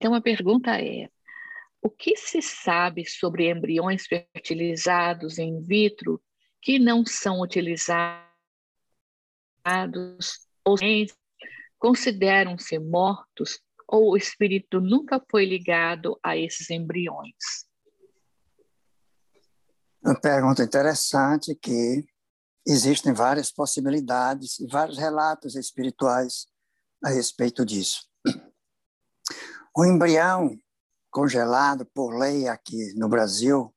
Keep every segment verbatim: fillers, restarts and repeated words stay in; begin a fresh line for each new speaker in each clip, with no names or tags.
Então, a pergunta é: o que se sabe sobre embriões fertilizados in vitro que não são utilizados ou consideram-se mortos ou o espírito nunca foi ligado a esses embriões?
Uma pergunta interessante, que existem várias possibilidades e vários relatos espirituais a respeito disso. O embrião congelado, por lei aqui no Brasil,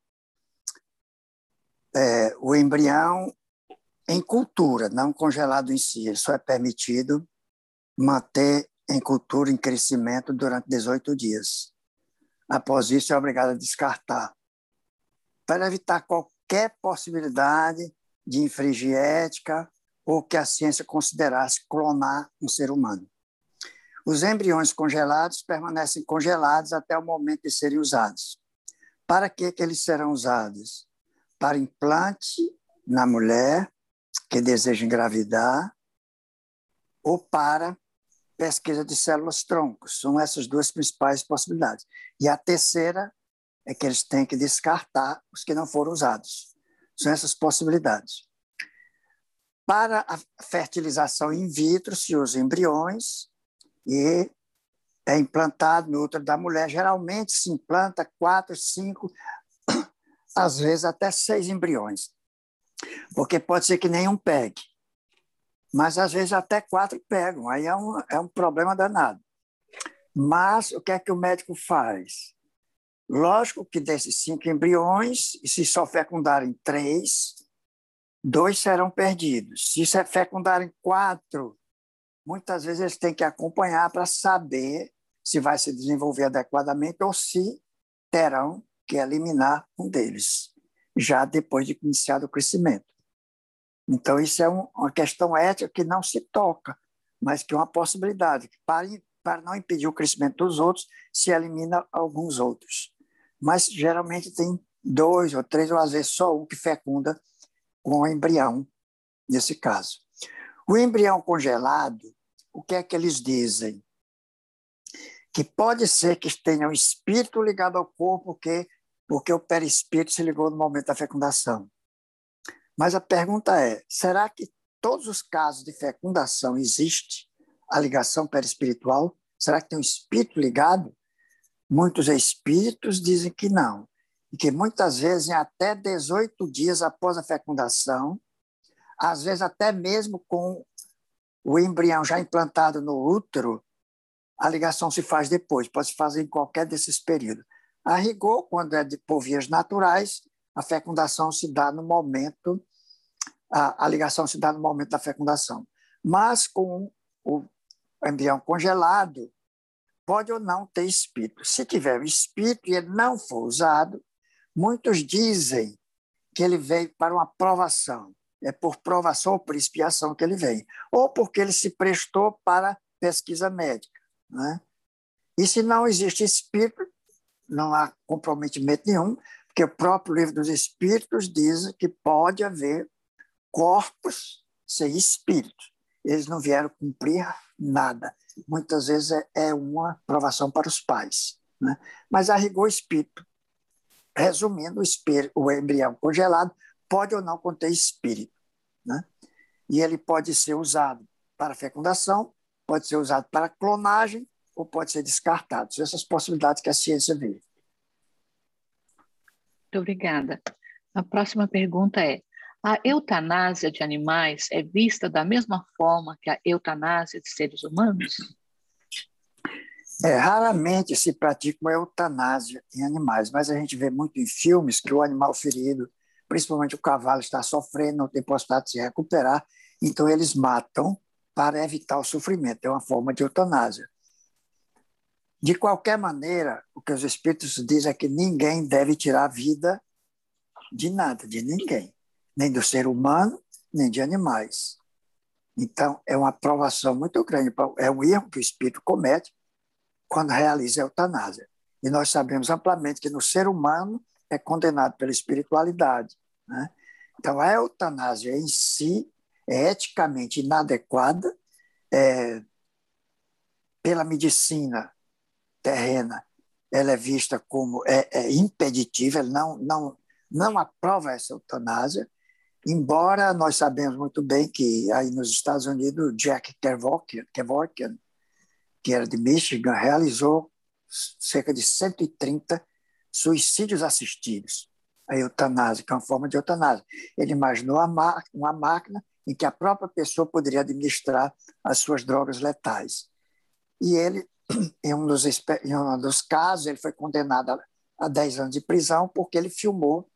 é, o embrião em cultura, não congelado em si, ele só é permitido manter em cultura, em crescimento, durante dezoito dias. Após isso, é obrigado a descartar, para evitar qualquer possibilidade de infringir ética ou que a ciência considerasse clonar um ser humano. Os embriões congelados permanecem congelados até o momento de serem usados. Para que, que eles serão usados? Para implante na mulher que deseja engravidar ou para pesquisa de células-troncos. São essas duas principais possibilidades. E a terceira é que eles têm que descartar os que não foram usados. São essas possibilidades. Para a fertilização in vitro, se usa embriões e é implantado no útero da mulher. Geralmente se implanta quatro, cinco, às vezes até seis embriões, porque pode ser que nenhum pegue, mas às vezes até quatro pegam, aí é um, é um problema danado. Mas o que é que o médico faz? Lógico que desses cinco embriões, e se só fecundarem três, dois serão perdidos. Se fecundarem quatro, muitas vezes eles têm que acompanhar para saber se vai se desenvolver adequadamente ou se terão que eliminar um deles, já depois de iniciado o crescimento. Então, isso é um, uma questão ética que não se toca, mas que é uma possibilidade. Para, para não impedir o crescimento dos outros, se elimina alguns outros. Mas, geralmente, tem dois ou três, ou às vezes só um que fecunda com o embrião, nesse caso. O embrião congelado, o que é que eles dizem? Que pode ser que tenha um espírito ligado ao corpo, porque, porque o perispírito se ligou no momento da fecundação. Mas a pergunta é, será que todos os casos de fecundação existe a ligação perispiritual? Será que tem um espírito ligado? Muitos espíritos dizem que não, e que muitas vezes, em até dezoito dias após a fecundação, às vezes até mesmo com o embrião já implantado no útero, a ligação se faz depois, pode se fazer em qualquer desses períodos. A rigor, quando é de, por vias naturais, a fecundação se dá no momento, a, a ligação se dá no momento da fecundação. Mas com o embrião congelado, pode ou não ter espírito. Se tiver um espírito e ele não for usado, muitos dizem que ele veio para uma provação. É por provação ou por expiação que ele vem. Ou porque ele se prestou para pesquisa médica, né? E se não existe espírito, não há comprometimento nenhum, porque o próprio livro dos Espíritos diz que pode haver corpos sem espírito. Eles não vieram cumprir nada. Muitas vezes é, é uma provação para os pais, né? Mas a rigor espírito. Resumindo, o, espírito, o embrião congelado pode ou não conter espírito, né? E ele pode ser usado para fecundação, pode ser usado para clonagem ou pode ser descartado. São essas possibilidades que a ciência vê.
Muito obrigada. A próxima pergunta é: a eutanásia de animais é vista da mesma forma que a eutanásia de seres humanos?
É, raramente se pratica uma eutanásia em animais, mas a gente vê muito em filmes que o animal ferido, principalmente o cavalo, está sofrendo, não tem possibilidade de se recuperar, então eles matam para evitar o sofrimento. É uma forma de eutanásia. De qualquer maneira, o que os espíritos dizem é que ninguém deve tirar a vida de nada, de ninguém, nem do ser humano, nem de animais. Então, é uma provação muito grande, é um erro que o espírito comete quando realiza a eutanásia. E nós sabemos amplamente que no ser humano é condenado pela espiritualidade, né? Então, a eutanásia em si é eticamente inadequada, é, pela medicina terrena, ela é vista como é, é impeditiva, ela não, não, não aprova essa eutanásia, embora nós sabemos muito bem que aí nos Estados Unidos, Jack Kevorkian, Kevorkian que era de Michigan, realizou cerca de cento e trinta suicídios assistidos. A eutanásia, que é uma forma de eutanásia. Ele imaginou uma máquina em que a própria pessoa poderia administrar as suas drogas letais. E ele, em um dos, em um dos casos, ele foi condenado a dez anos de prisão porque ele filmou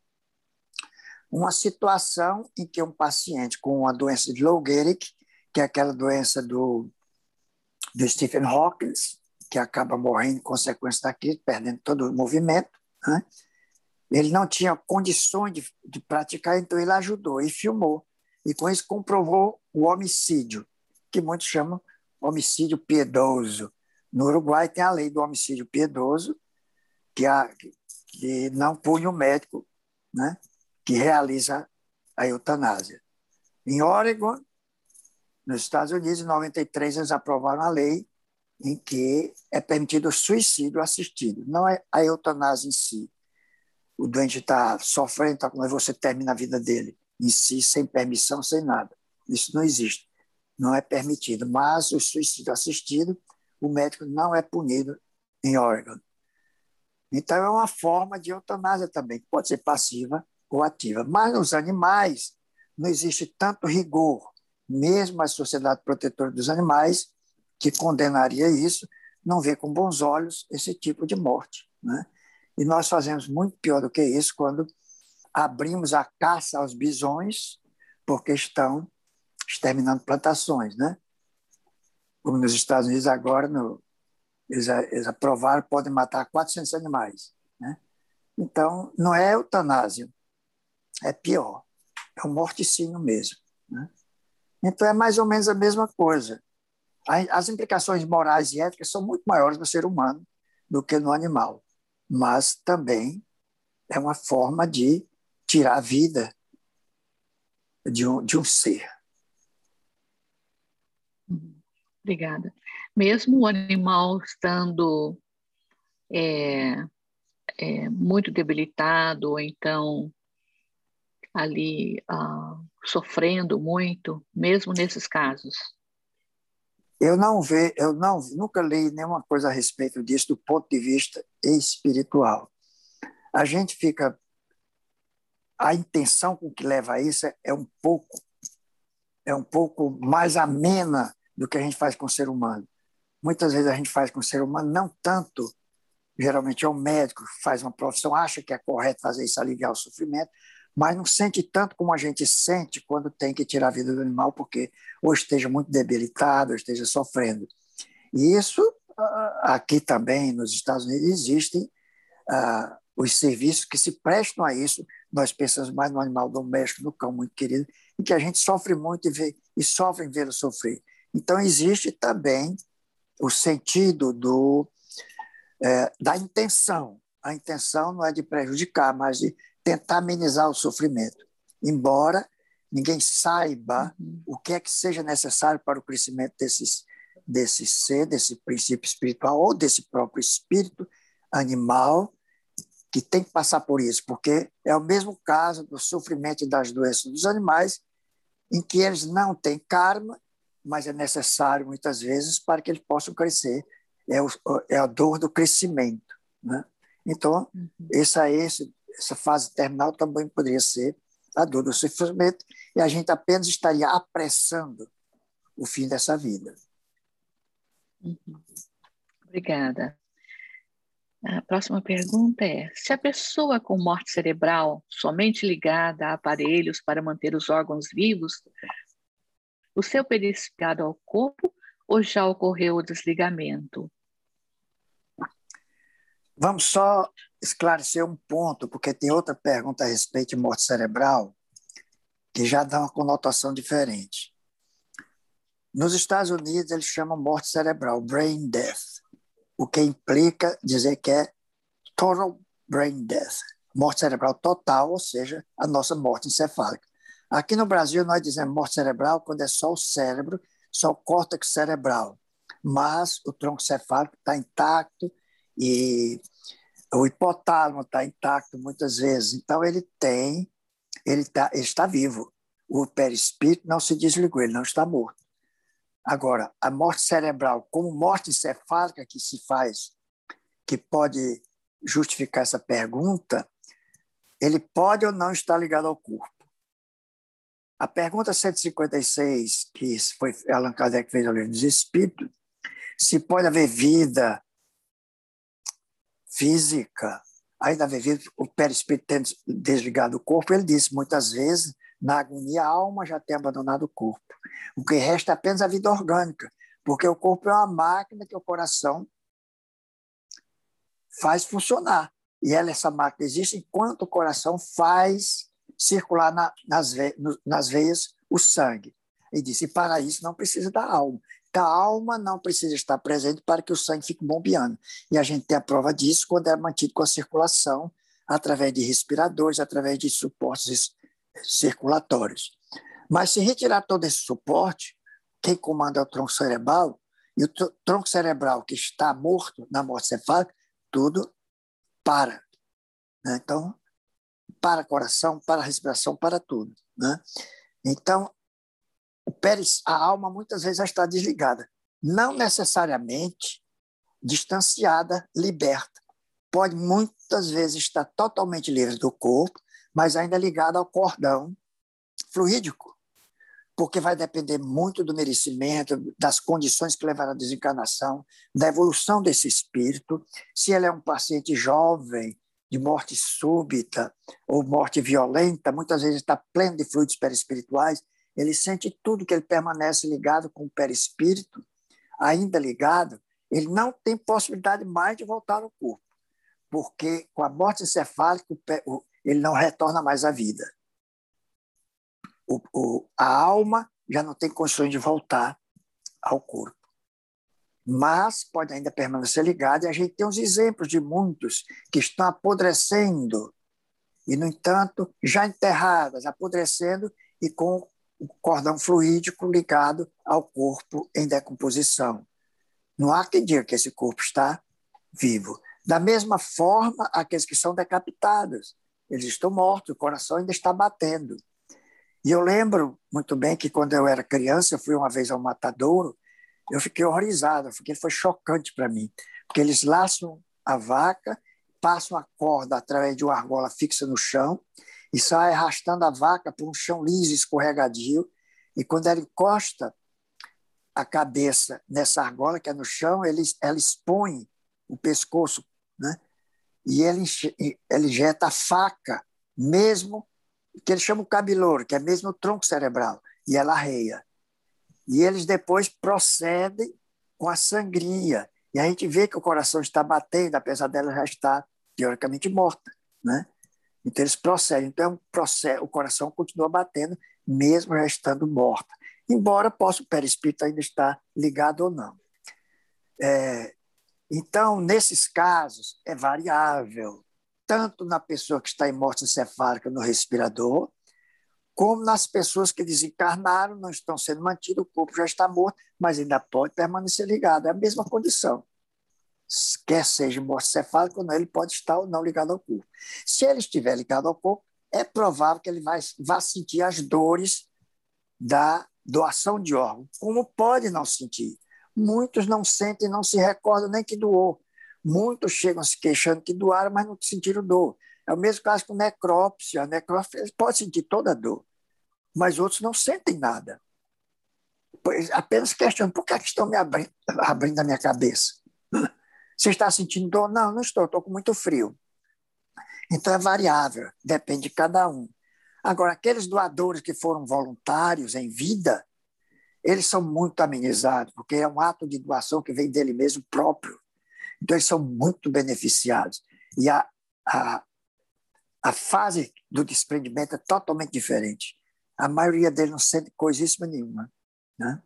uma situação em que um paciente com uma doença de Lou Gehrig, que é aquela doença do do Stephen Hawking, que acaba morrendo em consequência daquilo, perdendo todo o movimento, né? Ele não tinha condições de, de praticar, então ele ajudou e filmou. E com isso comprovou o homicídio, que muitos chamam homicídio piedoso. No Uruguai tem a lei do homicídio piedoso, que, a, que não pune o médico, né, que realiza a eutanásia. Em Oregon, nos Estados Unidos, em noventa e três, eles aprovaram a lei em que é permitido o suicídio assistido. Não é a eutanásia em si. O doente está sofrendo, tá, mas você termina a vida dele em si, sem permissão, sem nada. Isso não existe. Não é permitido. Mas o suicídio assistido, o médico não é punido em Oregon. Então, é uma forma de eutanásia também, que pode ser passiva ou ativa. Mas nos animais não existe tanto rigor. Mesmo a Sociedade Protetora dos Animais, que condenaria isso, não vê com bons olhos esse tipo de morte, né? E nós fazemos muito pior do que isso quando abrimos a caça aos bisões, porque estão exterminando plantações, né? Como nos Estados Unidos agora, no, eles, eles aprovaram, podem matar quatrocentos animais, né? Então, não é eutanásia, é pior, é um morticínio mesmo, né? Então, é mais ou menos a mesma coisa. As implicações morais e éticas são muito maiores no ser humano do que no animal, mas também é uma forma de tirar a vida de um, de um ser.
Obrigada. Mesmo o animal estando é, é, muito debilitado, ou então ali ah, sofrendo muito, mesmo nesses casos?
Eu não ve, eu não nunca li nenhuma coisa a respeito disso do ponto de vista espiritual. A gente fica a intenção com que leva a isso é um pouco é um pouco mais amena do que a gente faz com o ser humano. Muitas vezes a gente faz com o ser humano não tanto, geralmente é um médico que faz uma profissão, acha que é correto fazer isso, aliviar o sofrimento, mas não sente tanto como a gente sente quando tem que tirar a vida do animal, porque ou esteja muito debilitado, ou esteja sofrendo. E isso, aqui também, nos Estados Unidos, existem uh, os serviços que se prestam a isso. Nós pensamos mais no animal doméstico, no cão muito querido, em que a gente sofre muito e, vê, e sofre em vê-lo sofrer. Então, existe também o sentido do, é, da intenção. A intenção não é de prejudicar, mas de tentar amenizar o sofrimento. Embora ninguém saiba uhum. o que é que seja necessário para o crescimento desses, desse ser, desse princípio espiritual ou desse próprio espírito animal que tem que passar por isso, porque é o mesmo caso do sofrimento e das doenças dos animais, em que eles não têm karma, mas é necessário, muitas vezes, para que eles possam crescer. É, o, é a dor do crescimento, né? Então, uhum. essa, esse, essa fase terminal também poderia ser a dor do sofrimento, e a gente apenas estaria apressando o fim dessa vida.
Uhum. Obrigada. A próxima pergunta é: se a pessoa com morte cerebral somente ligada a aparelhos para manter os órgãos vivos, o seu perispírito ao corpo ou já ocorreu o desligamento?
Vamos só esclarecer um ponto, porque tem outra pergunta a respeito de morte cerebral que já dá uma conotação diferente. Nos Estados Unidos, eles chamam morte cerebral, brain death, o que implica dizer que é total brain death, morte cerebral total, ou seja, a nossa morte encefálica. Aqui no Brasil, nós dizemos morte cerebral quando é só o cérebro, só o córtex cerebral, mas o tronco cefálico está intacto e o hipotálamo está intacto muitas vezes. Então, ele tem, ele, tá, ele está vivo. O perispírito não se desligou, ele não está morto. Agora, a morte cerebral, como morte encefálica que se faz, que pode justificar essa pergunta, ele pode ou não estar ligado ao corpo. A pergunta cento e cinquenta e seis, que foi Allan Kardec fez ao Livro dos Espíritos, se pode haver vida física, ainda haver vida, o perispírito tendo desligado o corpo, ele disse muitas vezes, na agonia, a alma já tem abandonado o corpo. O que resta é apenas a vida orgânica, porque o corpo é uma máquina que o coração faz funcionar. E ela, essa máquina existe enquanto o coração faz circular na, nas, ve, no, nas veias o sangue. E disse, e para isso não precisa da alma. Então, a alma não precisa estar presente para que o sangue fique bombeando. E a gente tem a prova disso quando é mantido com a circulação através de respiradores, através de suportes circulatórios. Mas se retirar todo esse suporte, quem comanda é o tronco cerebral, e o tronco cerebral que está morto na morte cefálica, tudo para. Né? Então, para o coração, para a respiração, para tudo. Né? Então, o peris, a alma muitas vezes já está desligada. Não necessariamente distanciada, liberta. Pode muitas vezes estar totalmente livre do corpo, mas ainda ligada ao cordão fluídico, porque vai depender muito do merecimento, das condições que levaram à desencarnação, da evolução desse espírito. Se ele é um paciente jovem, de morte súbita ou morte violenta, muitas vezes está pleno de fluidos perispirituais, ele sente tudo que ele permanece ligado com o perispírito, ainda ligado, ele não tem possibilidade mais de voltar ao corpo, porque com a morte encefálica ele não retorna mais à vida. O, o, a alma já não tem condições de voltar ao corpo. Mas pode ainda permanecer ligada, e a gente tem uns exemplos de muitos que estão apodrecendo, e, no entanto, já enterradas, apodrecendo e com o cordão fluídico ligado ao corpo em decomposição. Não há quem diga que esse corpo está vivo. Da mesma forma, aqueles que são decapitados, eles estão mortos, o coração ainda está batendo. E eu lembro muito bem que quando eu era criança, eu fui uma vez ao matadouro, eu fiquei horrorizado, porque foi chocante para mim, porque eles laçam a vaca, passam a corda através de uma argola fixa no chão e saem arrastando a vaca por um chão liso, escorregadio, e quando ela encosta a cabeça nessa argola que é no chão, ele, ela expõe o pescoço, né? E ele, ele injeta a faca, mesmo que ele chama o cabelouro, que é mesmo o tronco cerebral, e ela arreia. E eles depois procedem com a sangria. E a gente vê que o coração está batendo, apesar dela já estar teoricamente morta. Né? Então eles procedem. Então é um processo, o coração continua batendo, mesmo já estando morta. Embora possa o perispírito ainda estar ligado ou não. É, então, nesses casos, é variável, tanto na pessoa que está em morte encefálica no respirador, como nas pessoas que desencarnaram, não estão sendo mantidas, o corpo já está morto, mas ainda pode permanecer ligado. É a mesma condição. Quer seja morte cefálica ou não, ele pode estar ou não ligado ao corpo. Se ele estiver ligado ao corpo, é provável que ele vai, vá sentir as dores da doação de órgão. Como pode não sentir? Muitos não sentem, não se recordam nem que doou. Muitos chegam se queixando que doaram, mas não sentiram dor. É o mesmo caso com necrópsia. A necrópsia pode sentir toda a dor, mas outros não sentem nada. Pois apenas questionam, por que, é que estão me abrindo, abrindo a minha cabeça? Você está sentindo dor? Não, não estou, estou com muito frio. Então é variável, depende de cada um. Agora, aqueles doadores que foram voluntários em vida, eles são muito amenizados, porque é um ato de doação que vem dele mesmo próprio. Então eles são muito beneficiados. E a, a, a fase do desprendimento é totalmente diferente. A maioria deles não sente coisíssima nenhuma, né?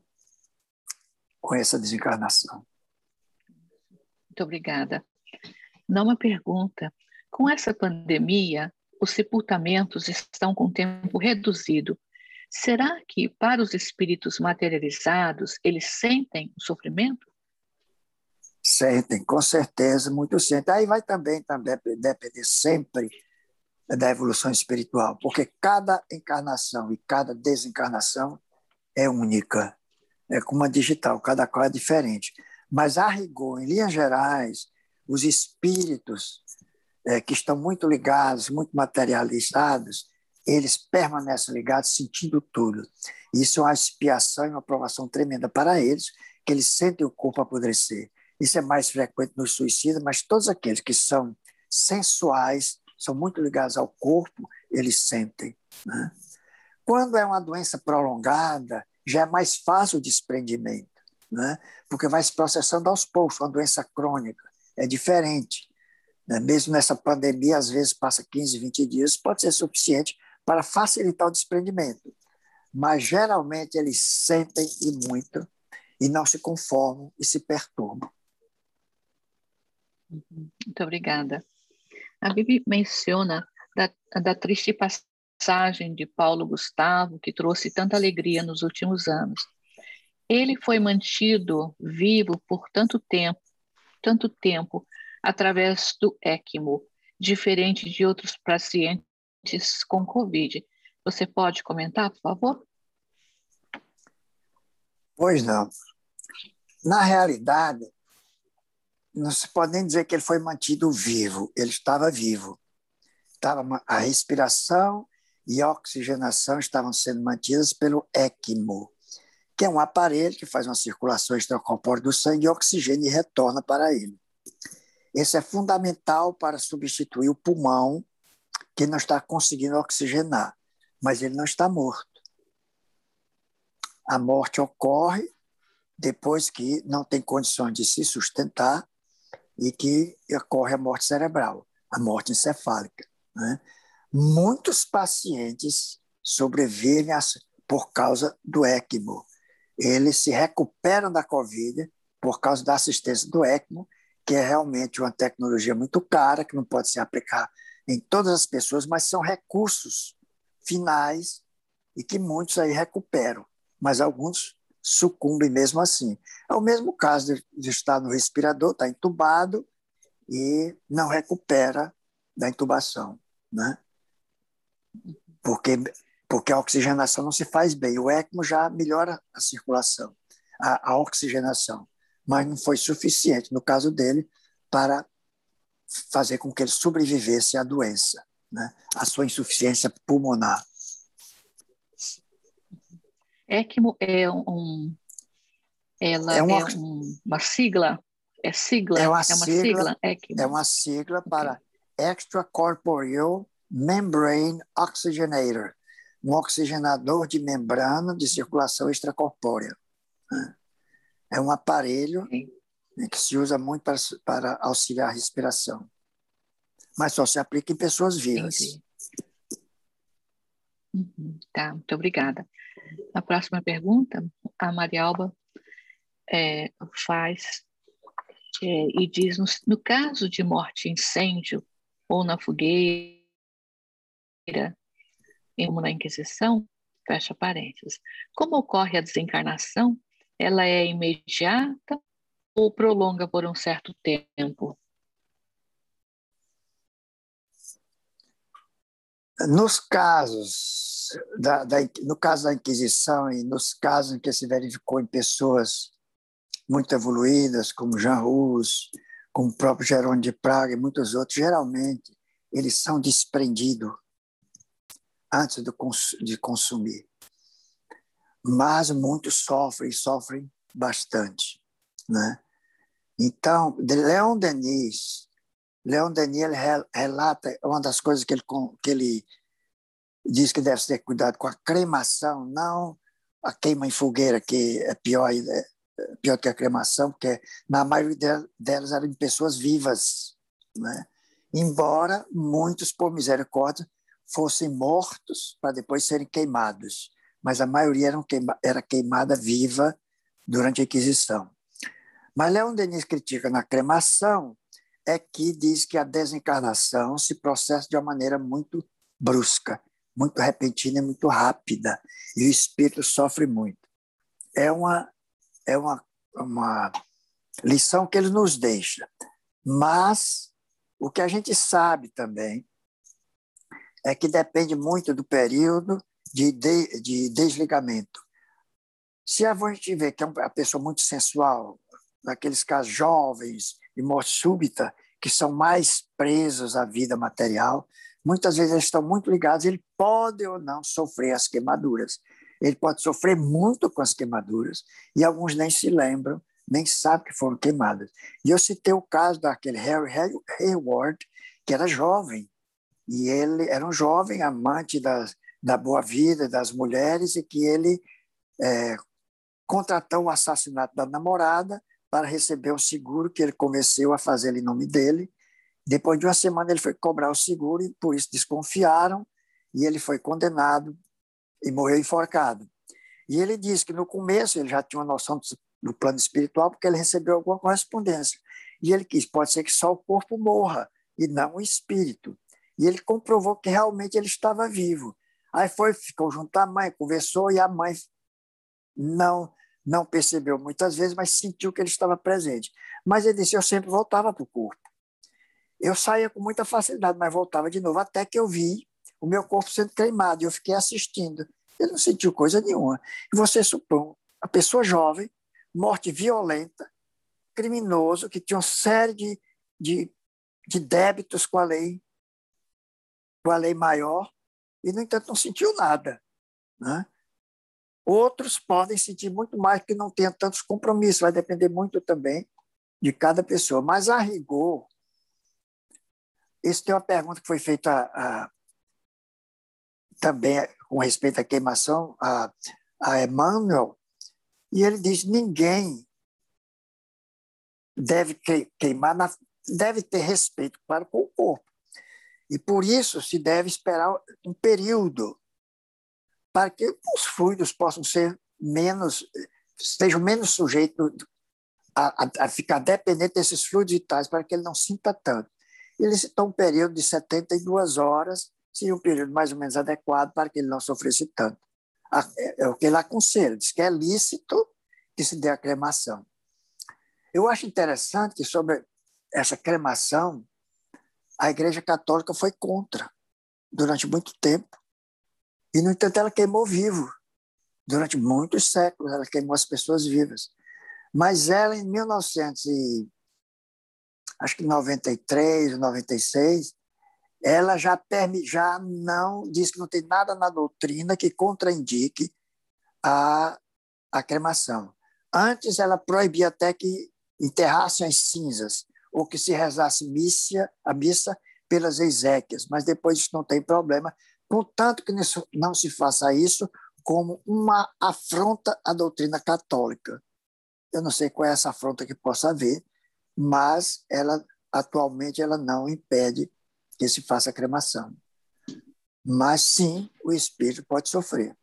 Com essa desencarnação.
Muito obrigada. Não uma pergunta. Com essa pandemia, os sepultamentos estão com tempo reduzido. Será que, para os espíritos materializados, eles sentem o sofrimento?
Sentem, com certeza, muito sentem. Aí vai também, também depender sempre da evolução espiritual, porque cada encarnação e cada desencarnação é única, é como a digital, cada qual é diferente. Mas, a rigor, em linhas gerais, os espíritos é, que estão muito ligados, muito materializados, eles permanecem ligados, sentindo tudo. Isso é uma expiação e uma provação tremenda para eles, que eles sentem o corpo apodrecer. Isso é mais frequente nos suicidas, mas todos aqueles que são sensuais, são muito ligados ao corpo, eles sentem, né? Quando é uma doença prolongada, já é mais fácil o desprendimento, né? Porque vai se processando aos poucos. Uma doença crônica é diferente, né? Mesmo nessa pandemia, às vezes passa quinze, vinte dias, pode ser suficiente para facilitar o desprendimento. Mas geralmente eles sentem e muito e não se conformam e se perturbam.
Muito obrigada. A Bíblia menciona da, da triste passagem de Paulo Gustavo, que trouxe tanta alegria nos últimos anos. Ele foi mantido vivo por tanto tempo, tanto tempo, através do ECMO, diferente de outros pacientes com Covid. Você pode comentar, por favor?
Pois não. Na realidade, não se pode nem dizer que ele foi mantido vivo, ele estava vivo. Estava, a respiração e a oxigenação estavam sendo mantidas pelo ECMO, que é um aparelho que faz uma circulação extracorpórea do sangue e oxigênio e retorna para ele. Esse é fundamental para substituir o pulmão, que não está conseguindo oxigenar, mas ele não está morto. A morte ocorre depois que não tem condições de se sustentar e que ocorre a morte cerebral, a morte encefálica, né? Muitos pacientes sobrevivem por causa do ECMO. Eles se recuperam da Covid por causa da assistência do ECMO, que é realmente uma tecnologia muito cara, que não pode se aplicar em todas as pessoas, mas são recursos finais e que muitos aí recuperam, mas alguns sucumbem mesmo assim. É o mesmo caso de, de estar no respirador, está entubado e não recupera da intubação, né? Porque, porque a oxigenação não se faz bem. O ECMO já melhora a circulação, a, a oxigenação, mas não foi suficiente, no caso dele, para fazer com que ele sobrevivesse à doença, né? A sua insuficiência pulmonar.
ECMO é um, ela
é uma,
é um, uma sigla, é sigla,
é uma
é uma
sigla,
sigla, ECMO.
é uma sigla
Okay.
para Extracorporeal Membrane Oxygenator, um oxigenador de membrana de circulação extracorpórea. É um aparelho okay. que se usa muito para, para auxiliar a respiração, mas só se aplica em pessoas vivas.
Uhum, tá, muito obrigada. A próxima pergunta, a Maria Alba é, faz é, e diz, no, no caso de morte em incêndio ou na fogueira, como na Inquisição, fecha parênteses, como ocorre a desencarnação? Ela é imediata ou prolonga por um certo tempo?
Nos casos, da, da, no caso da Inquisição e nos casos em que se verificou em pessoas muito evoluídas, como Jean Hus, como o próprio Jerônimo de Praga e muitos outros, geralmente eles são desprendidos antes do, de consumir. Mas muitos sofrem, sofrem bastante, né? Então, Leon Denis, Leon Denis ele relata uma das coisas que ele, que ele diz que deve ter cuidado com a cremação, não a queima em fogueira, que é pior, é pior que a cremação, porque na maioria delas eram em pessoas vivas, né? Embora muitos, por misericórdia, fossem mortos para depois serem queimados, mas a maioria eram queima, era queimada viva durante a Inquisição. Mas Leon Denis critica na cremação é que diz que a desencarnação se processa de uma maneira muito brusca, muito repentina e muito rápida, e o espírito sofre muito. É uma, é uma, uma lição que ele nos deixa. Mas o que a gente sabe também é que depende muito do período de, de, de desligamento. Se a gente vê que é uma pessoa muito sensual, naqueles casos jovens de morte súbita, que são mais presos à vida material, muitas vezes eles estão muito ligados, ele pode ou não sofrer as queimaduras. Ele pode sofrer muito com as queimaduras, e alguns nem se lembram, nem sabem que foram queimadas. E eu citei o caso daquele Harry Hayward, que era jovem, e ele era um jovem amante das, da boa vida, das mulheres, e que ele é, contratou o assassinato da namorada para receber o seguro que ele convenceu a fazer em nome dele. Depois de uma semana ele foi cobrar o seguro e por isso desconfiaram e ele foi condenado e morreu enforcado. E ele disse que no começo ele já tinha uma noção do plano espiritual porque ele recebeu alguma correspondência. E ele quis, pode ser que só o corpo morra e não o espírito. E ele comprovou que realmente ele estava vivo. Aí foi, ficou junto à mãe, conversou e a mãe não, não percebeu muitas vezes, mas sentiu que ele estava presente. Mas ele disse, eu sempre voltava para o corpo. Eu saía com muita facilidade, mas voltava de novo, até que eu vi o meu corpo sendo queimado, e eu fiquei assistindo. Ele não sentiu coisa nenhuma. E você supõe, a pessoa jovem, morte violenta, criminoso, que tinha uma série de, de, de débitos com a lei, com a lei maior, e, no entanto, não sentiu nada. Né? Outros podem sentir muito mais, porque não tenham tantos compromissos, vai depender muito também de cada pessoa. Mas, a rigor, isso tem uma pergunta que foi feita a, a, também com respeito à queimação, a, a Emmanuel, e ele diz, ninguém deve queimar, na, deve ter respeito para com o corpo. E por isso se deve esperar um período para que os fluidos possam ser menos, estejam menos sujeitos a, a, a ficar dependente desses fluidos vitais, para que ele não sinta tanto. Ele citou um período de setenta e duas horas, seria um período mais ou menos adequado para que ele não sofresse tanto. É o que ele aconselha, diz que é lícito que se dê a cremação. Eu acho interessante que sobre essa cremação, a Igreja Católica foi contra durante muito tempo. E, no entanto, ela queimou vivo. Durante muitos séculos, ela queimou as pessoas vivas. Mas ela, em mil e novecentos e noventa e três, noventa e seis, ela já, já não diz que não tem nada na doutrina que contraindique a, a cremação. Antes, ela proibia até que enterrassem as cinzas ou que se rezasse missa, a missa pelas exéquias, mas depois isso não tem problema, contanto que não se faça isso como uma afronta à doutrina católica. Eu não sei qual é essa afronta que possa haver, mas ela, atualmente ela não impede que se faça a cremação. Mas sim, o espírito pode sofrer.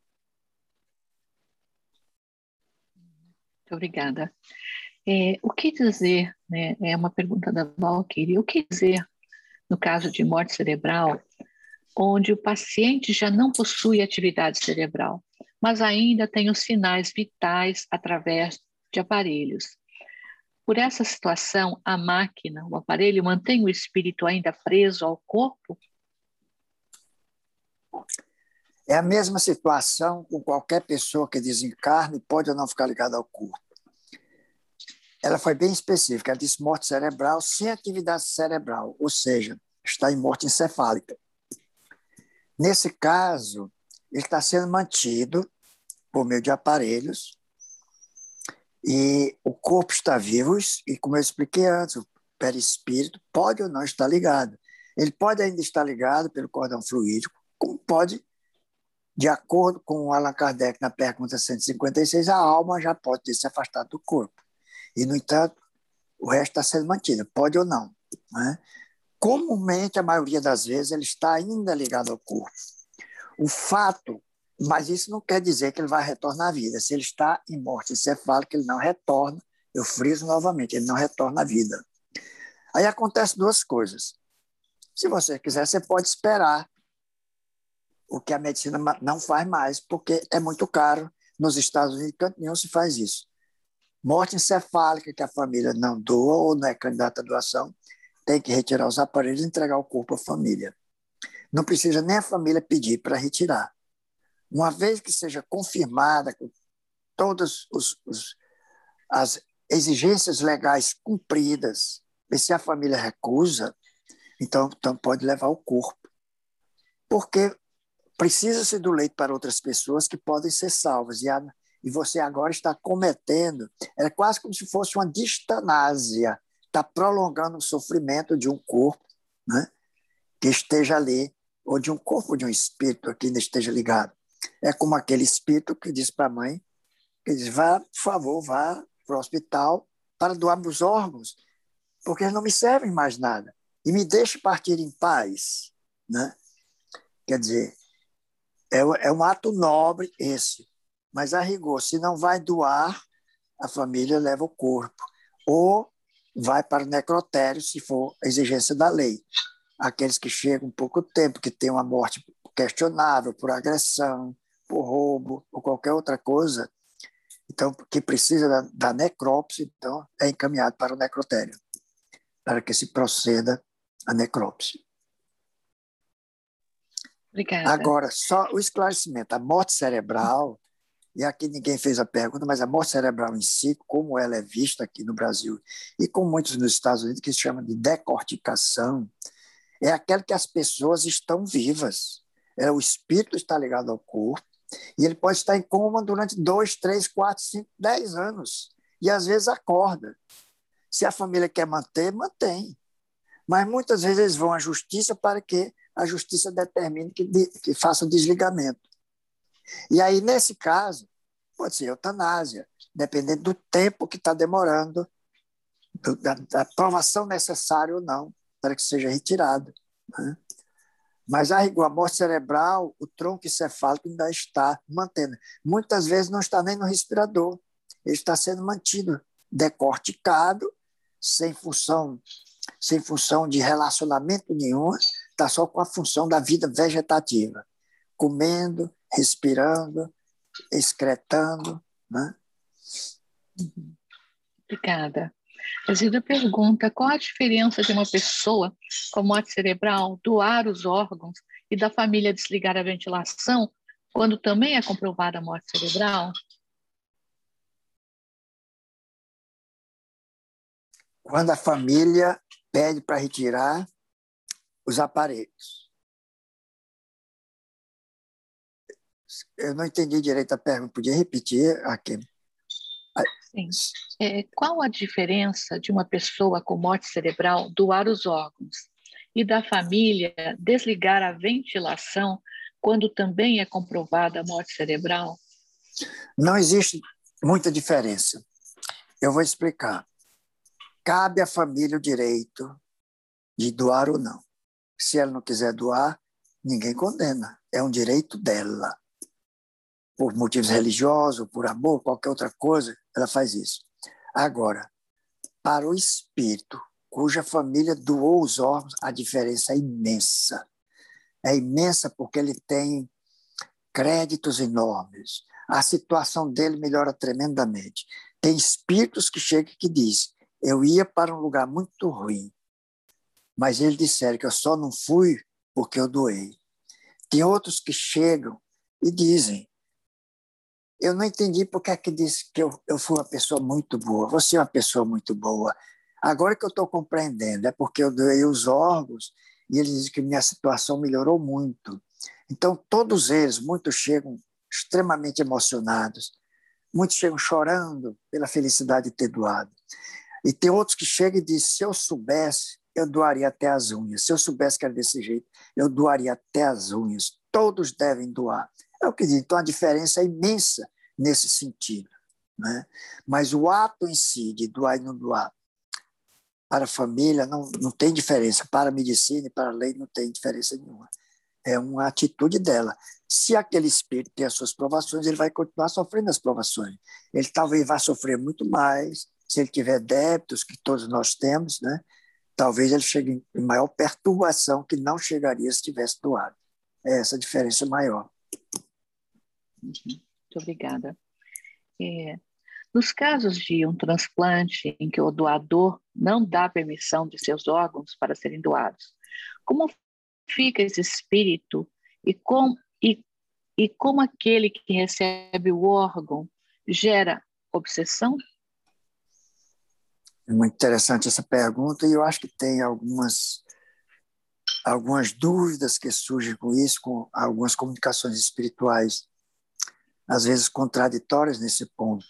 Muito obrigada. É, o que dizer, né, é uma pergunta da Valquíria, o que dizer no caso de morte cerebral, onde o paciente já não possui atividade cerebral, mas ainda tem os sinais vitais através de aparelhos? Por essa situação, a máquina, o aparelho, mantém o espírito ainda preso ao corpo?
É a mesma situação com qualquer pessoa que desencarne, pode ou não ficar ligada ao corpo. Ela foi bem específica, ela disse morte cerebral sem atividade cerebral, ou seja, está em morte encefálica. Nesse caso, ele está sendo mantido por meio de aparelhos e o corpo está vivo e, como eu expliquei antes, o perispírito pode ou não estar ligado. Ele pode ainda estar ligado pelo cordão fluídico, como pode, de acordo com Allan Kardec na pergunta cento e cinquenta e seis, a alma já pode ter se afastado do corpo. E, no entanto, o resto está sendo mantido, pode ou não. Né? Comumente, a maioria das vezes, ele está ainda ligado ao corpo. O fato, mas isso não quer dizer que ele vai retornar à vida. Se ele está em morte encefálica, ele não retorna, eu friso novamente, ele não retorna à vida. Aí acontecem duas coisas. Se você quiser, você pode esperar, o que a medicina não faz mais, porque é muito caro. Nos Estados Unidos, canto nenhum se faz isso. Morte encefálica, que a família não doa ou não é candidata à doação, tem que retirar os aparelhos e entregar o corpo à família. Não precisa nem a família pedir para retirar. Uma vez que seja confirmada com todas os, os, as exigências legais cumpridas, e se a família recusa, então, então pode levar o corpo. Porque precisa-se do leito para outras pessoas que podem ser salvas. E, a, e você agora está cometendo, é quase como se fosse uma distanásia, está prolongando o sofrimento de um corpo, né, que esteja ali, ou de um corpo, de um espírito que ainda esteja ligado. É como aquele espírito que diz para a mãe, que diz, vá, por favor, vá para o hospital para doar meus órgãos, porque eles não me servem mais nada. E me deixe partir em paz. Né? Quer dizer, é, é um ato nobre esse, mas a rigor, se não vai doar, a família leva o corpo. Ou vai para o necrotério, se for a exigência da lei. Aqueles que chegam um pouco tempo, que têm uma morte questionável por agressão, por roubo ou qualquer outra coisa, então, que precisa da, da necrópsia, então é encaminhado para o necrotério, para que se proceda a necrópsia.
Obrigada.
Agora, só o esclarecimento, a morte cerebral, e aqui ninguém fez a pergunta, mas a morte cerebral em si, como ela é vista aqui no Brasil e com muitos nos Estados Unidos, que se chama de decorticação, é aquela que as pessoas estão vivas. É, o espírito está ligado ao corpo, e ele pode estar em coma durante dois, três, quatro, cinco, dez anos. E às vezes acorda. Se a família quer manter, mantém. Mas muitas vezes eles vão à justiça para que a justiça determine que, que faça o desligamento. E aí, nesse caso, pode ser eutanásia, dependendo do tempo que está demorando, do, da, da aprovação necessária ou não, para que seja retirado. Né? Mas, a rigor, a morte cerebral, o tronco encefálico ainda está mantendo. Muitas vezes não está nem no respirador. Ele está sendo mantido, decorticado, sem função, sem função de relacionamento nenhum, está só com a função da vida vegetativa. Comendo, respirando, excretando. Né?
Obrigada. A Zilda pergunta qual a diferença de uma pessoa com morte cerebral doar os órgãos e da família desligar a ventilação quando também é comprovada a morte cerebral?
Quando a família pede para retirar os aparelhos. Eu não entendi direito a pergunta. Podia repetir aqui?
Sim. É, qual a diferença de uma pessoa com morte cerebral doar os órgãos e da família desligar a ventilação quando também é comprovada a morte cerebral?
Não existe muita diferença. Eu vou explicar. Cabe à família o direito de doar ou não. Se ela não quiser doar, ninguém condena. É um direito dela. Por motivos religiosos, por amor, qualquer outra coisa, ela faz isso. Agora, para o espírito, cuja família doou os órgãos, a diferença é imensa. É imensa porque ele tem créditos enormes. A situação dele melhora tremendamente. Tem espíritos que chegam e que dizem, eu ia para um lugar muito ruim, mas eles disseram que eu só não fui porque eu doei. Tem outros que chegam e dizem, eu não entendi porque é que disse que eu, eu fui uma pessoa muito boa. Você é uma pessoa muito boa. Agora que eu estou compreendendo, é porque eu doei os órgãos e eles dizem que minha situação melhorou muito. Então, todos eles, muitos chegam extremamente emocionados, muitos chegam chorando pela felicidade de ter doado. E tem outros que chegam e dizem, se eu soubesse, eu doaria até as unhas. Se eu soubesse que era desse jeito, eu doaria até as unhas. Todos devem doar. É o que diz. Então, a diferença é imensa nesse sentido. Né? Mas o ato em si de doar e não doar para a família não, não tem diferença. Para a medicina e para a lei não tem diferença nenhuma. É uma atitude dela. Se aquele espírito tem as suas provações, ele vai continuar sofrendo as provações. Ele talvez vá sofrer muito mais, se ele tiver débitos, que todos nós temos, né? Talvez ele chegue em maior perturbação que não chegaria se tivesse doado. É essa a diferença maior.
Muito obrigada. É, Nos casos de um transplante em que o doador não dá permissão de seus órgãos para serem doados, como fica esse espírito e, com, e, e como aquele que recebe o órgão gera obsessão?
É muito interessante essa pergunta e eu acho que tem algumas, algumas dúvidas que surgem com isso, com algumas comunicações espirituais, às vezes contraditórias nesse ponto.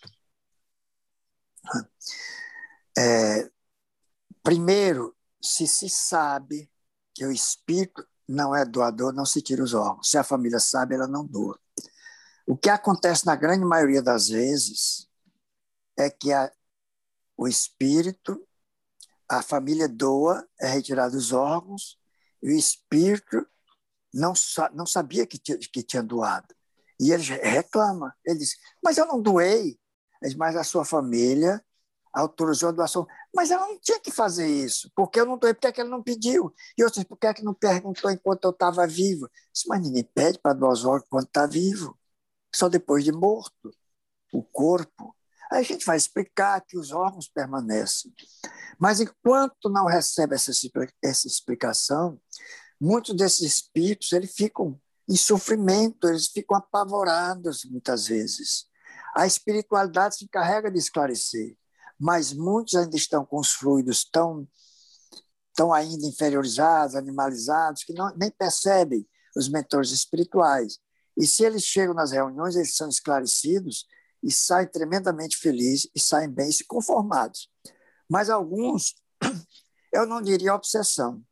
É, primeiro, se se sabe que o espírito não é doador, não se tira os órgãos. Se a família sabe, ela não doa. O que acontece na grande maioria das vezes é que a, o espírito, a família doa, é retirado os órgãos, e o espírito não, não sabia que tinha, que tinha doado. E ele reclama. Ele diz, mas eu não doei. Ele diz, mas a sua família autorizou a doação. Mas ela não tinha que fazer isso. Porque eu não doei, porque é que ela não pediu? E outros, por que é que não perguntou enquanto eu estava vivo? Disse, mas ninguém pede para doar os órgãos quando está vivo. Só depois de morto. O corpo. Aí a gente vai explicar que os órgãos permanecem. Mas enquanto não recebe essa, essa explicação, muitos desses espíritos eles ficam em sofrimento, eles ficam apavorados muitas vezes. A espiritualidade se encarrega de esclarecer, mas muitos ainda estão com os fluidos tão, tão ainda inferiorizados, animalizados, que não, nem percebem os mentores espirituais. E se eles chegam nas reuniões, eles são esclarecidos e saem tremendamente felizes e saem bem e se conformados. Mas alguns, eu não diria obsessão.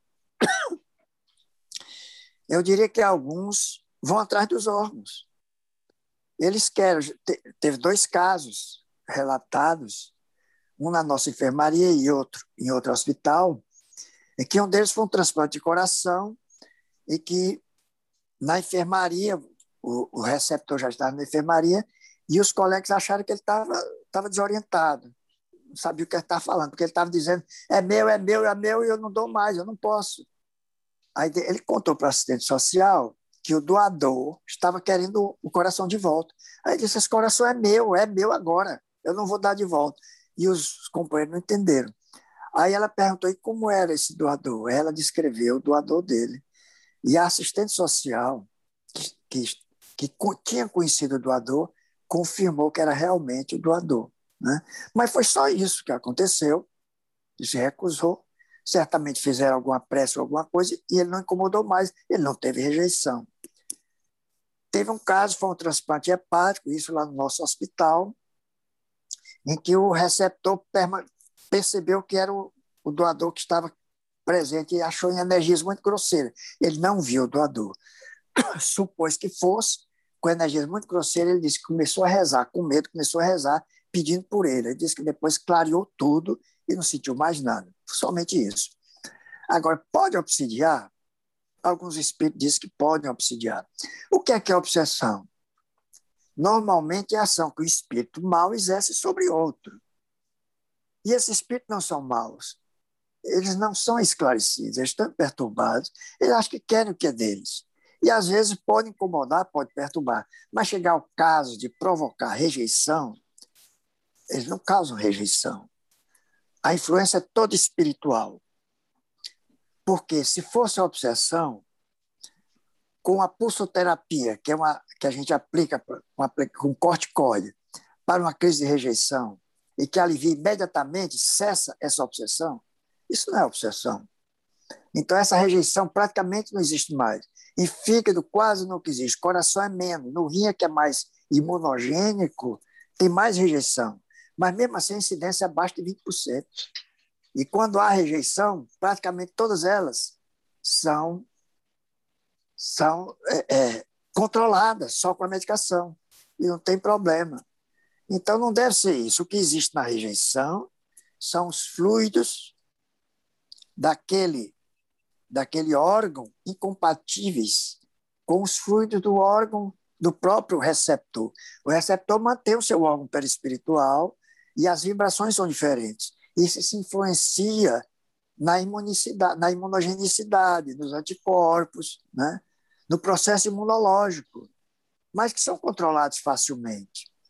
Eu diria que alguns vão atrás dos órgãos. Eles querem. Teve dois casos relatados, um na nossa enfermaria e outro em outro hospital, em que um deles foi um transplante de coração e que na enfermaria, o, o receptor já estava na enfermaria e os colegas acharam que ele estava estava desorientado. Não sabia o que ele estava falando, porque ele estava dizendo é meu, é meu, é meu e eu não dou mais, eu não posso. Aí ele contou para o assistente social que o doador estava querendo o coração de volta. Aí ele disse, esse coração é meu, é meu agora, eu não vou dar de volta. E os companheiros não entenderam. Aí ela perguntou, e como era esse doador? Ela descreveu o doador dele. E a assistente social, que, que, que tinha conhecido o doador, confirmou que era realmente o doador. Né? Mas foi só isso que aconteceu, se recusou, certamente fizeram alguma prece ou alguma coisa e ele não incomodou mais, ele não teve rejeição. Teve um caso, foi um transplante hepático, isso lá no nosso hospital, em que o receptor percebeu que era o, o doador que estava presente e achou em energias muito grosseiras. Ele não viu o doador. Supôs que fosse, com energias muito grosseiras, ele disse que começou a rezar, com medo, começou a rezar, pedindo por ele. Ele disse que depois clareou tudo e não sentiu mais nada. Somente isso. Agora, pode obsidiar? Alguns espíritos dizem que podem obsidiar. O que é que é obsessão? Normalmente é a ação que o espírito mau exerce sobre outro. E esses espíritos não são maus. Eles não são esclarecidos, eles estão perturbados, eles acham que querem o que é deles. E às vezes pode incomodar, pode perturbar. Mas chegar ao caso de provocar rejeição, eles não causam rejeição. A influência é toda espiritual. Porque se fosse a obsessão, com a pulsoterapia, que, é uma, que a gente aplica com, com corticoide para uma crise de rejeição e que alivia imediatamente, cessa essa obsessão, isso não é obsessão. Então, essa rejeição praticamente não existe mais. Em fígado, quase não existe. Coração é menos. No rim, que é mais imunogênico, tem mais rejeição. Mas, mesmo assim, a incidência é abaixo de vinte por cento. E quando há rejeição, praticamente todas elas são, são é, é, controladas só com a medicação. E não tem problema. Então, não deve ser isso. O que existe na rejeição são os fluidos daquele, daquele órgão incompatíveis com os fluidos do órgão do próprio receptor. O receptor mantém o seu órgão perispiritual e as vibrações são diferentes. Isso se influencia na imunicidade, na imunogenicidade, nos anticorpos, né? No processo imunológico, mas que são controlados facilmente.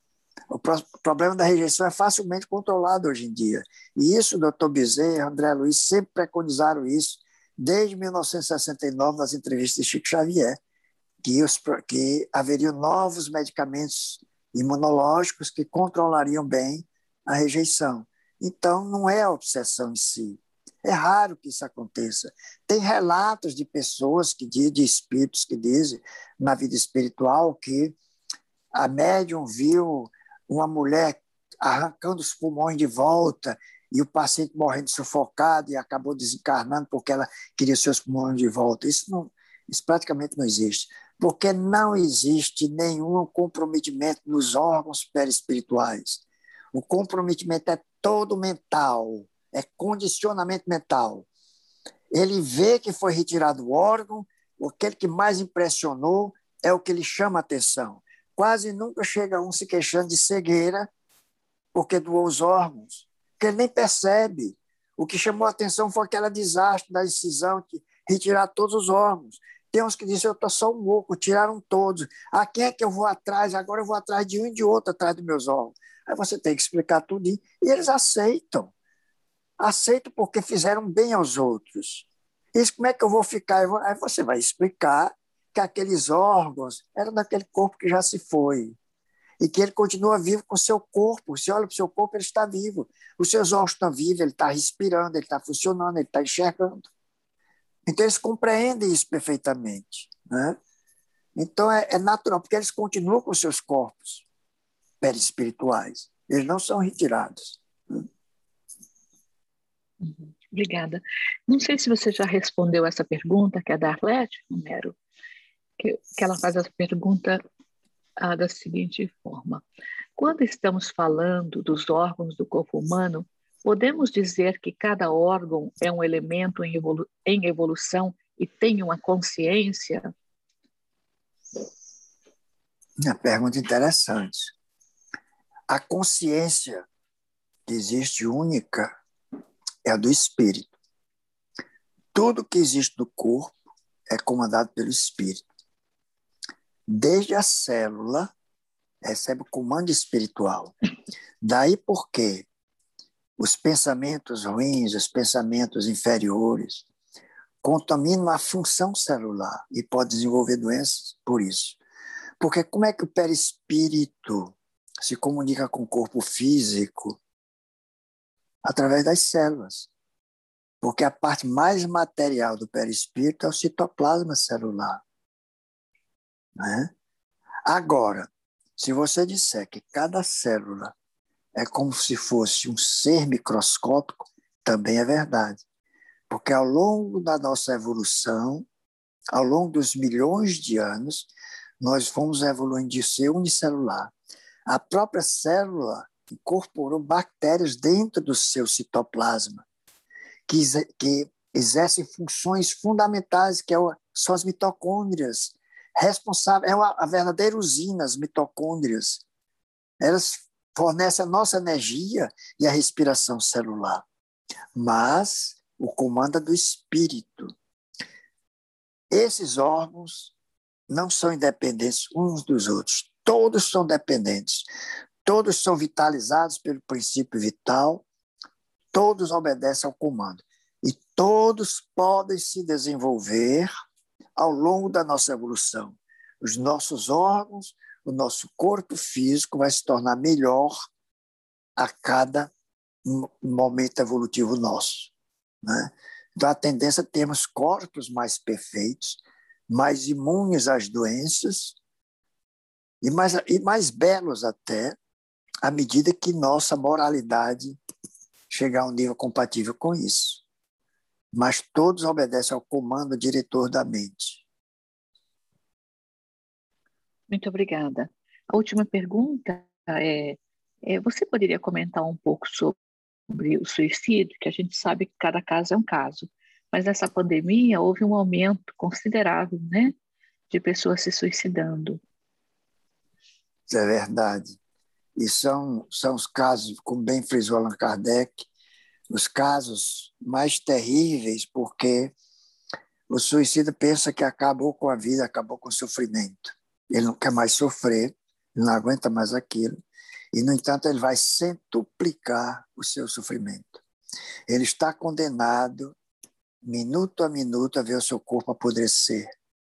O pro- problema da rejeição é facilmente controlado hoje em dia. E isso, doutor Bezerra, André Luiz sempre preconizaram isso, desde mil novecentos e sessenta e nove, nas entrevistas de Chico Xavier, que, os, que haveriam novos medicamentos imunológicos que controlariam bem a rejeição. Então, não é a obsessão em si. É raro que isso aconteça. Tem relatos de pessoas, que, de, de espíritos que dizem, na vida espiritual, que a médium viu uma mulher arrancando os pulmões de volta e o paciente morrendo sufocado e acabou desencarnando porque ela queria seus pulmões de volta. Isso, não, isso praticamente não existe, porque não existe nenhum comprometimento nos órgãos perispirituais. O comprometimento é todo mental, é condicionamento mental. Ele vê que foi retirado o órgão, aquele que mais impressionou é o que lhe chama a atenção. Quase nunca chega um se queixando de cegueira porque doou os órgãos, que ele nem percebe. O que chamou a atenção foi aquele desastre da incisão, que retirar todos os órgãos. Tem uns que dizem, eu estou só um louco, tiraram todos. A quem é que eu vou atrás? Agora eu vou atrás de um e de outro, atrás dos meus órgãos. Aí você tem que explicar tudo. E eles aceitam. Aceitam porque fizeram bem aos outros. Isso, como é que eu vou ficar? Aí você vai explicar que aqueles órgãos eram daquele corpo que já se foi e que ele continua vivo com o seu corpo. Você olha para o seu corpo, ele está vivo. Os seus órgãos estão vivos, ele está respirando, ele está funcionando, ele está enxergando. Então, eles compreendem isso perfeitamente, né? Então, é, é natural, porque eles continuam com os seus corpos perispirituais. Eles não são retirados.
Uhum. Obrigada. Não sei se você já respondeu essa pergunta, que é da Arlete Romero, que, que ela faz essa pergunta ah, da seguinte forma. Quando estamos falando dos órgãos do corpo humano, podemos dizer que cada órgão é um elemento em, evolu em evolução e tem uma consciência?
Uma pergunta interessante. A consciência que existe única é a do espírito. Tudo que existe no corpo é comandado pelo espírito. Desde a célula, recebe o comando espiritual. Daí porque os pensamentos ruins, os pensamentos inferiores, contaminam a função celular e pode desenvolver doenças por isso. Porque como é que o perispírito se comunica com o corpo físico? Através das células. Porque a parte mais material do perispírito é o citoplasma celular. Né? Agora, se você disser que cada célula é como se fosse um ser microscópico, também é verdade. Porque ao longo da nossa evolução, ao longo dos milhões de anos, nós fomos evoluindo de ser unicelular. A própria célula incorporou bactérias dentro do seu citoplasma, que, que exercem funções fundamentais, que são as mitocôndrias, responsáveis, é uma, a verdadeira usina, as mitocôndrias. Elas fornecem a nossa energia e a respiração celular. Mas o comando é do espírito. Esses órgãos não são independentes uns dos outros. Todos são dependentes. Todos são vitalizados pelo princípio vital. Todos obedecem ao comando. E todos podem se desenvolver ao longo da nossa evolução. Os nossos órgãos, o nosso corpo físico vai se tornar melhor a cada momento evolutivo nosso. Né? Então, a tendência é termos corpos mais perfeitos, mais imunes às doenças e mais, e mais belos até, à medida que nossa moralidade chegar a um nível compatível com isso. Mas todos obedecem ao comando diretor da mente.
Muito obrigada. A última pergunta é, é você poderia comentar um pouco sobre o suicídio, que a gente sabe que cada caso é um caso, mas nessa pandemia houve um aumento considerável, né, de pessoas se suicidando.
Isso é verdade. E são, são os casos, como bem frisou Allan Kardec, os casos mais terríveis, porque o suicida pensa que acabou com a vida, acabou com o sofrimento. Ele não quer mais sofrer, ele não aguenta mais aquilo. E, no entanto, ele vai centuplicar o seu sofrimento. Ele está condenado, minuto a minuto, a ver o seu corpo apodrecer.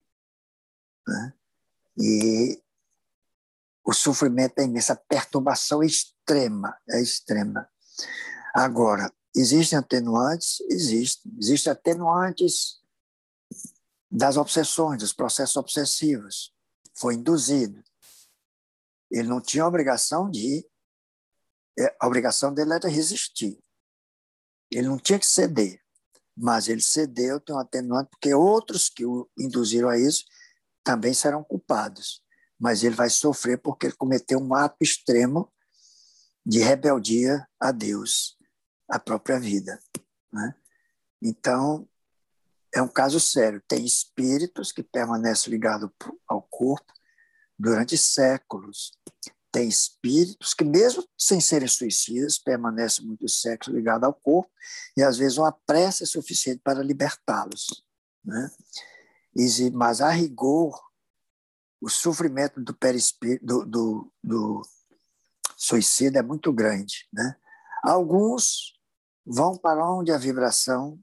Né? E o sofrimento é imenso, a perturbação é extrema, é extrema. Agora, existem atenuantes? Existem. Existem atenuantes das obsessões, dos processos obsessivos. Foi induzido. Ele não tinha obrigação de... A obrigação dele era resistir. Ele não tinha que ceder. Mas ele cedeu, tem um atenuante, porque outros que o induziram a isso também serão culpados. Mas ele vai sofrer porque ele cometeu um ato extremo de rebeldia a Deus, a própria vida. Né? Então, é um caso sério. Tem espíritos que permanecem ligados ao corpo durante séculos. Tem espíritos que, mesmo sem serem suicidas, permanecem muitos séculos ligados ao corpo e, às vezes, uma prece é suficiente para libertá-los. Né? E, mas, a rigor, o sofrimento do, perispírito, do, do, do suicida é muito grande. Né? Alguns vão para onde a vibração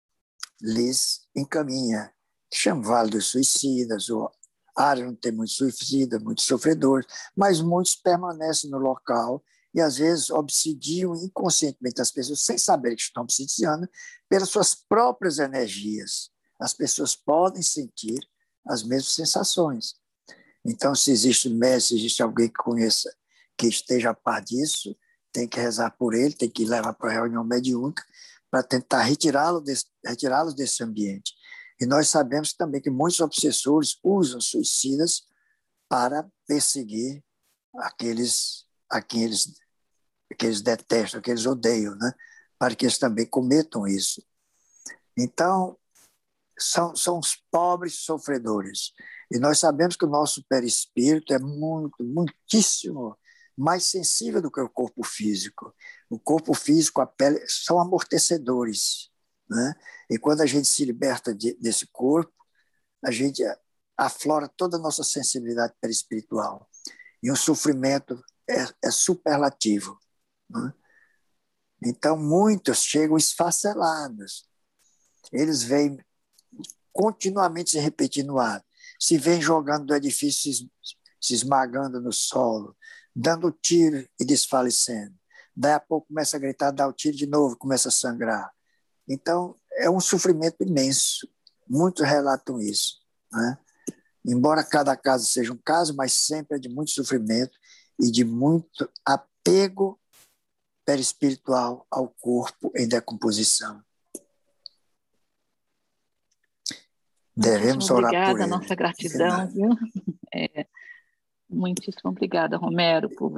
lhes encaminha. Chama Vale dos Suicidas, ou área onde tem muitos suicidas, muitos sofredores, mas muitos permanecem no local e, às vezes, obsidiam inconscientemente as pessoas, sem saber que estão obsidiando, pelas suas próprias energias. As pessoas podem sentir as mesmas sensações. Então, se existe mestre, se existe alguém que conheça, que esteja a par disso, tem que rezar por ele, tem que levar para a reunião mediúnica para tentar retirá-lo desse, retirá-los desse ambiente. E nós sabemos também que muitos obsessores usam suicidas para perseguir aqueles a quem eles, que eles detestam, que eles odeiam, né? Para que eles também cometam isso. Então, são, são os pobres sofredores. E nós sabemos que o nosso perispírito é muito, muitíssimo mais sensível do que o corpo físico. O corpo físico, a pele, são amortecedores. Né? E quando a gente se liberta de, desse corpo, a gente aflora toda a nossa sensibilidade perispiritual. E o sofrimento é, é superlativo. Né? Então, muitos chegam esfacelados. Eles vêm continuamente se repetindo no ar. Se vêm jogando do edifício, se, se esmagando no solo, dando tiro e desfalecendo. Daí a pouco começa a gritar, dá o tiro de novo, começa a sangrar. Então, é um sofrimento imenso. Muitos relatam isso. Né? Embora cada caso seja um caso, mas sempre é de muito sofrimento e de muito apego perispiritual ao corpo em decomposição. Devemos orar por ele.
Obrigada, nossa gratidão. Viu? É, muitíssimo obrigada, Romero, por